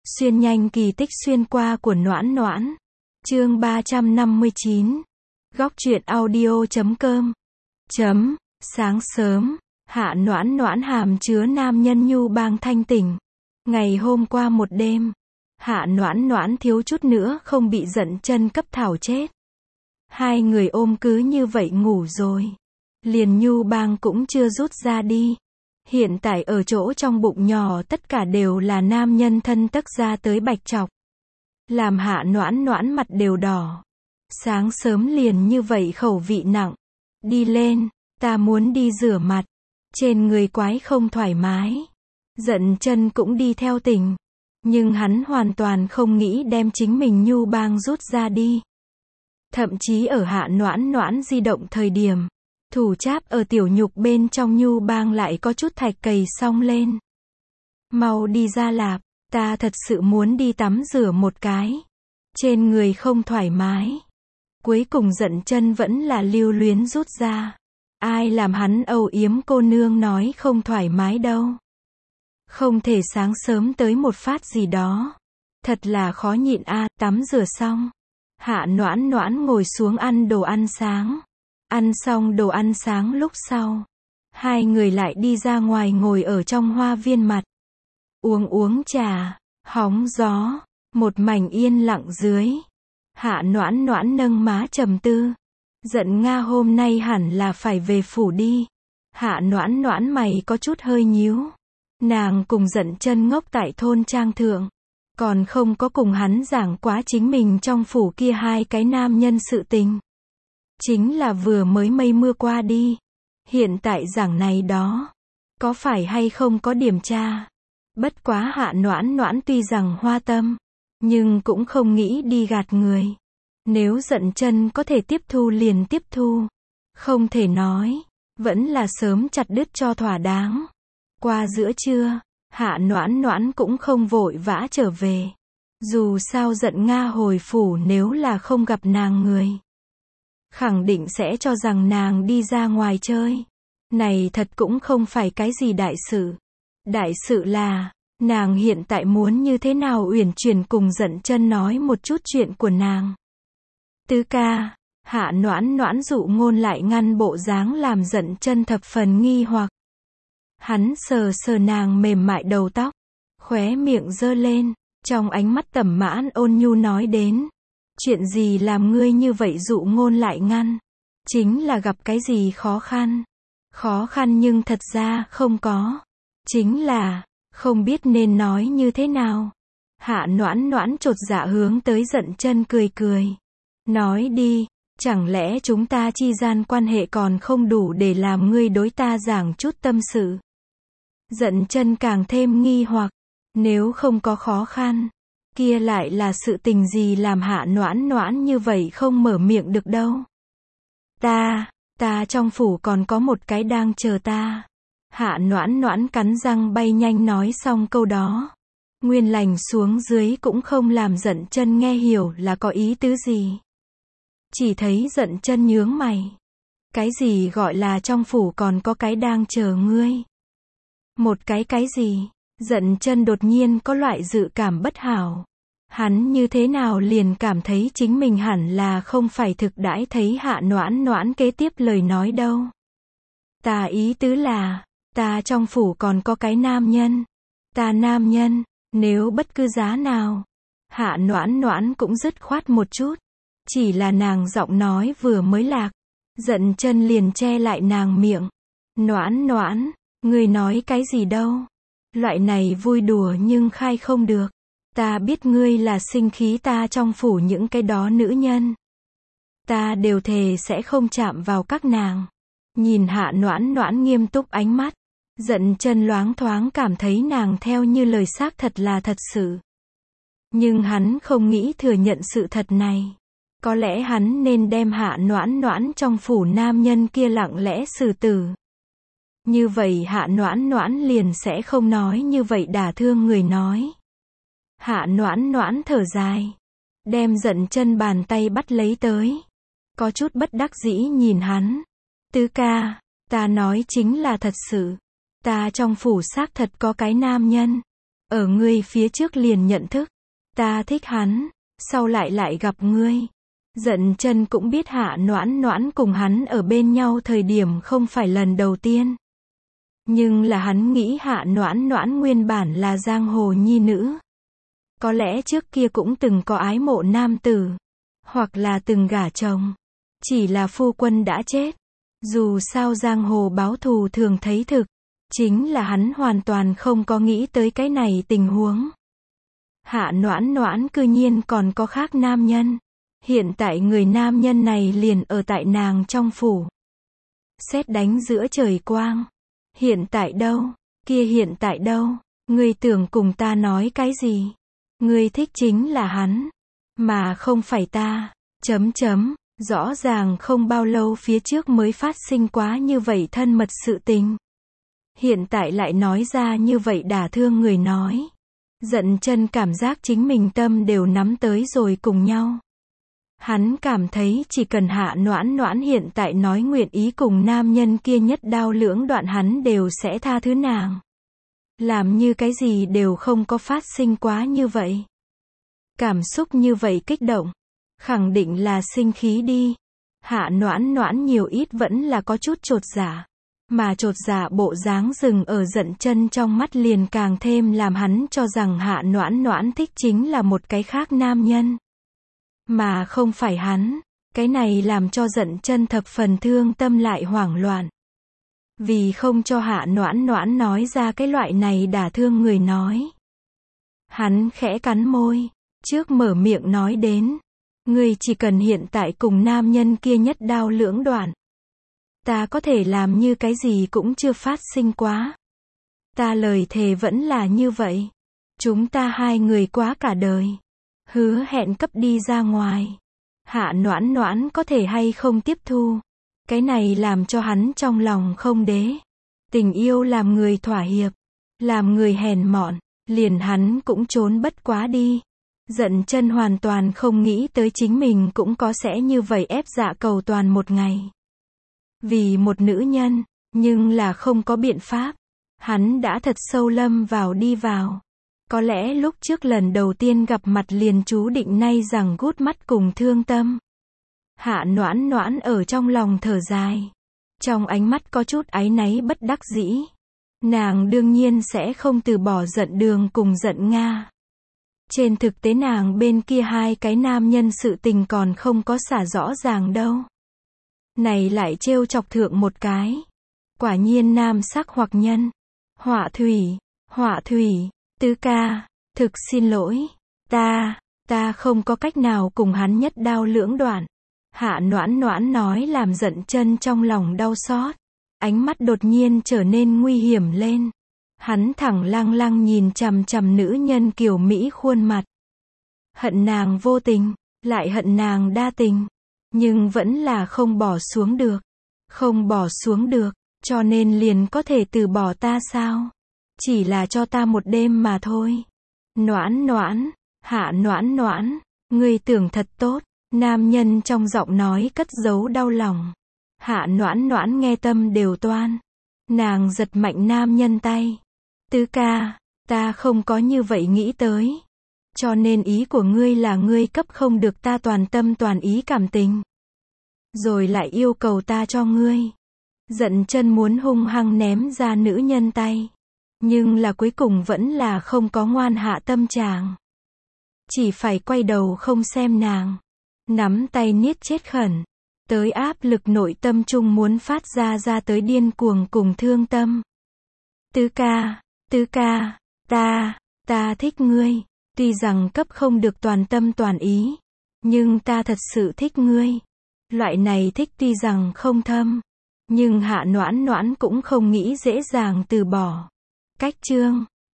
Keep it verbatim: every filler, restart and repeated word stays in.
Xuyên nhanh kỳ tích xuyên qua của Noãn Noãn. Chương ba trăm năm mươi chín. Góc truyện audio chấm com. Chấm. Sáng sớm, Hạ Noãn Noãn hàm chứa nam nhân nhu bang thanh tỉnh. Ngày hôm qua một đêm, Hạ Noãn Noãn thiếu chút nữa không bị giận chân cấp thảo chết. Hai người ôm cứ như vậy ngủ rồi. Liền nhu bang cũng chưa rút ra đi. Hiện tại ở chỗ trong bụng nhỏ tất cả đều là nam nhân thân tấc ra tới bạch chọc. Làm Hạ Noãn Noãn mặt đều đỏ. Sáng sớm liền như vậy khẩu vị nặng. Đi lên, ta muốn đi rửa mặt. Trên người quái không thoải mái. Giận chân cũng đi theo tỉnh. Nhưng hắn hoàn toàn không nghĩ đem chính mình nhu bang rút ra đi. Thậm chí ở Hạ Noãn Noãn di động thời điểm, thủ cháp ở tiểu nhục bên trong nhu bang lại có chút thạch cầy xong lên. Mau đi ra lạp, ta thật sự muốn đi tắm rửa một cái. Trên người không thoải mái. Cuối cùng giận chân vẫn là lưu luyến rút ra. Ai làm hắn âu yếm cô nương nói không thoải mái đâu. Không thể sáng sớm tới một phát gì đó. Thật là khó nhịn a. Tắm rửa xong, Hạ Noãn Noãn ngồi xuống ăn đồ ăn sáng. Ăn xong đồ ăn sáng lúc sau, hai người lại đi ra ngoài ngồi ở trong hoa viên mặt. Uống uống trà, hóng gió, một mảnh yên lặng dưới. Hạ Noãn Noãn nâng má trầm tư. Giận Nga hôm nay hẳn là phải về phủ đi. Hạ Noãn Noãn mày có chút hơi nhíu. Nàng cùng giận chân ngốc tại thôn trang thượng. Còn không có cùng hắn giảng quá chính mình trong phủ kia hai cái nam nhân sự tình. Chính là vừa mới mây mưa qua đi. Hiện tại giảng này đó. Có phải hay không có điểm tra. Bất quá Hạ Noãn Noãn tuy rằng hoa tâm. Nhưng cũng không nghĩ đi gạt người. Nếu giận chân có thể tiếp thu liền tiếp thu. Không thể nói. Vẫn là sớm chặt đứt cho thỏa đáng. Qua giữa trưa, Hạ Noãn Noãn cũng không vội vã trở về. Dù sao giận Nga hồi phủ nếu là không gặp nàng người. Khẳng định sẽ cho rằng nàng đi ra ngoài chơi. Này thật cũng không phải cái gì đại sự. Đại sự là, nàng hiện tại muốn như thế nào uyển chuyển cùng giận chân nói một chút chuyện của nàng. Tứ ca, Hạ Noãn Noãn dụ ngôn lại ngăn bộ dáng làm giận chân thập phần nghi hoặc. Hắn sờ sờ nàng mềm mại đầu tóc, khóe miệng giơ lên, trong ánh mắt tẩm mãn ôn nhu nói đến. Chuyện gì làm ngươi như vậy dụ ngôn lại ngăn? Chính là gặp cái gì khó khăn? Khó khăn nhưng thật ra không có. Chính là, không biết nên nói như thế nào. Hạ Noãn Noãn chột dạ hướng tới giận chân cười cười. Nói đi, chẳng lẽ chúng ta chi gian quan hệ còn không đủ để làm ngươi đối ta giảng chút tâm sự? Giận chân càng thêm nghi hoặc, nếu không có khó khăn, kia lại là sự tình gì làm Hạ Noãn Noãn như vậy không mở miệng được đâu. Ta, ta trong phủ còn có một cái đang chờ ta. Hạ Noãn Noãn cắn răng bay nhanh nói xong câu đó. Nguyên lành xuống dưới cũng không làm giận chân nghe hiểu là có ý tứ gì. Chỉ thấy giận chân nhướng mày. Cái gì gọi là trong phủ còn có cái đang chờ ngươi? Một cái cái gì? Giận chân đột nhiên có loại dự cảm bất hảo. Hắn như thế nào liền cảm thấy chính mình hẳn là không phải thực đãi thấy Hạ Noãn Noãn kế tiếp lời nói đâu. Ta ý tứ là, ta trong phủ còn có cái nam nhân. Ta nam nhân, nếu bất cứ giá nào. Hạ Noãn Noãn cũng dứt khoát một chút. Chỉ là nàng giọng nói vừa mới lạc. Giận chân liền che lại nàng miệng. Noãn Noãn, ngươi nói cái gì đâu? Loại này vui đùa nhưng khai không được. Ta biết ngươi là sinh khí ta trong phủ những cái đó nữ nhân. Ta đều thề sẽ không chạm vào các nàng. Nhìn Hạ Noãn Noãn nghiêm túc ánh mắt. Giận chân loáng thoáng cảm thấy nàng theo như lời xác thật là thật sự. Nhưng hắn không nghĩ thừa nhận sự thật này. Có lẽ hắn nên đem Hạ Noãn Noãn trong phủ nam nhân kia lặng lẽ xử tử. Như vậy Hạ Noãn Noãn liền sẽ không nói như vậy đả thương người nói. Hạ Noãn Noãn thở dài. Đem giận chân bàn tay bắt lấy tới. Có chút bất đắc dĩ nhìn hắn. Tứ ca, ta nói chính là thật sự. Ta trong phủ xác thật có cái nam nhân. ở ngươi phía trước liền nhận thức, ta thích hắn, sau lại lại gặp ngươi. Dận chân cũng biết Hạ Noãn Noãn cùng hắn ở bên nhau thời điểm không phải lần đầu tiên. Nhưng là hắn nghĩ Hạ Noãn Noãn nguyên bản là giang hồ nhi nữ. Có lẽ trước kia cũng từng có ái mộ nam tử, hoặc là từng gả chồng. Chỉ là phu quân đã chết. Dù sao giang hồ báo thù thường thấy thực, chính là hắn hoàn toàn không có nghĩ tới cái này tình huống. Hạ Noãn Noãn cư nhiên còn có khác nam nhân. Hiện tại người nam nhân này liền ở tại nàng trong phủ. Sét đánh giữa trời quang. Hiện tại đâu? Kia hiện tại đâu? Ngươi tưởng cùng ta nói cái gì? Ngươi thích chính là hắn, mà không phải ta. Chấm chấm, rõ ràng không bao lâu phía trước mới phát sinh quá như vậy thân mật sự tình. Hiện tại lại nói ra như vậy đả thương người nói. Dận chân cảm giác chính mình tâm đều nắm tới rồi cùng nhau. Hắn cảm thấy chỉ cần Hạ Noãn Noãn hiện tại nói nguyện ý cùng nam nhân kia nhất đao lưỡng đoạn hắn đều sẽ tha thứ nàng. Làm như cái gì đều không có phát sinh quá như vậy. Cảm xúc như vậy kích động. Khẳng định là sinh khí đi. Hạ Noãn Noãn nhiều ít vẫn là có chút chột dạ. Mà chột dạ bộ dáng dừng ở Dận chân trong mắt liền càng thêm làm hắn cho rằng Hạ Noãn Noãn thích chính là một cái khác nam nhân. Mà không phải hắn. Cái này làm cho Dận chân thập phần thương tâm lại hoảng loạn. Vì không cho Hạ Noãn Noãn nói ra cái loại này đả thương người nói. Hắn khẽ cắn môi. Trước mở miệng nói đến. Ngươi chỉ cần hiện tại cùng nam nhân kia nhất đao lưỡng đoạn. Ta có thể làm như cái gì cũng chưa phát sinh quá. Ta lời thề vẫn là như vậy. Chúng ta hai người quá cả đời. Hứa hẹn cấp đi ra ngoài. Hạ Noãn Noãn có thể hay không tiếp thu. Cái này làm cho hắn trong lòng không đế. Tình yêu làm người thỏa hiệp. Làm người hèn mọn. Liền hắn cũng trốn bất quá đi. Dận chân hoàn toàn không nghĩ tới chính mình cũng có sẽ như vậy ép dạ cầu toàn một ngày. Vì một nữ nhân, nhưng là không có biện pháp. Hắn đã thật sâu lâm vào đi vào. Có lẽ lúc trước lần đầu tiên gặp mặt liền chú định nay rằng gút mắt cùng thương tâm. Hạ Noãn Noãn ở trong lòng thở dài. Trong ánh mắt có chút áy náy bất đắc dĩ. Nàng đương nhiên sẽ không từ bỏ Dận Đường cùng Dận Nga. Trên thực tế nàng bên kia hai cái nam nhân sự tình còn không có xả rõ ràng đâu. Này lại trêu chọc thượng một cái. Quả nhiên nam sắc hoặc nhân. Họa thủy, họa thủy, Tứ ca, thực xin lỗi. Ta, ta không có cách nào cùng hắn nhất đao lưỡng đoạn. Hạ Noãn Noãn nói làm Dận chân trong lòng đau xót. Ánh mắt đột nhiên trở nên nguy hiểm lên. Hắn thẳng lăng lăng nhìn chằm chằm nữ nhân kiều Mỹ khuôn mặt. Hận nàng vô tình, lại hận nàng đa tình. Nhưng vẫn là không bỏ xuống được. Không bỏ xuống được, cho nên liền có thể từ bỏ ta sao? Chỉ là cho ta một đêm mà thôi. Noãn Noãn, Hạ Noãn Noãn, ngươi tưởng thật tốt. Nam nhân trong giọng nói cất giấu đau lòng. Hạ Noãn Noãn nghe tâm đều toan. Nàng giật mạnh nam nhân tay. Tứ ca, ta không có như vậy nghĩ tới. Cho nên ý của ngươi là ngươi cấp không được ta toàn tâm toàn ý cảm tình. Rồi lại yêu cầu ta cho ngươi. Dận chân muốn hung hăng ném ra nữ nhân tay. Nhưng là cuối cùng vẫn là không có ngoan hạ tâm trạng. Chỉ phải quay đầu không xem nàng. Nắm tay niết chết khẩn. Tới áp lực nội tâm chung muốn phát ra ra tới điên cuồng cùng thương tâm. Tứ ca, tứ ca, ta, ta thích ngươi. Tuy rằng cấp không được toàn tâm toàn ý. Nhưng ta thật sự thích ngươi. Loại này thích tuy rằng không thâm. Nhưng Hạ Noãn Noãn cũng không nghĩ dễ dàng từ bỏ. Cách chương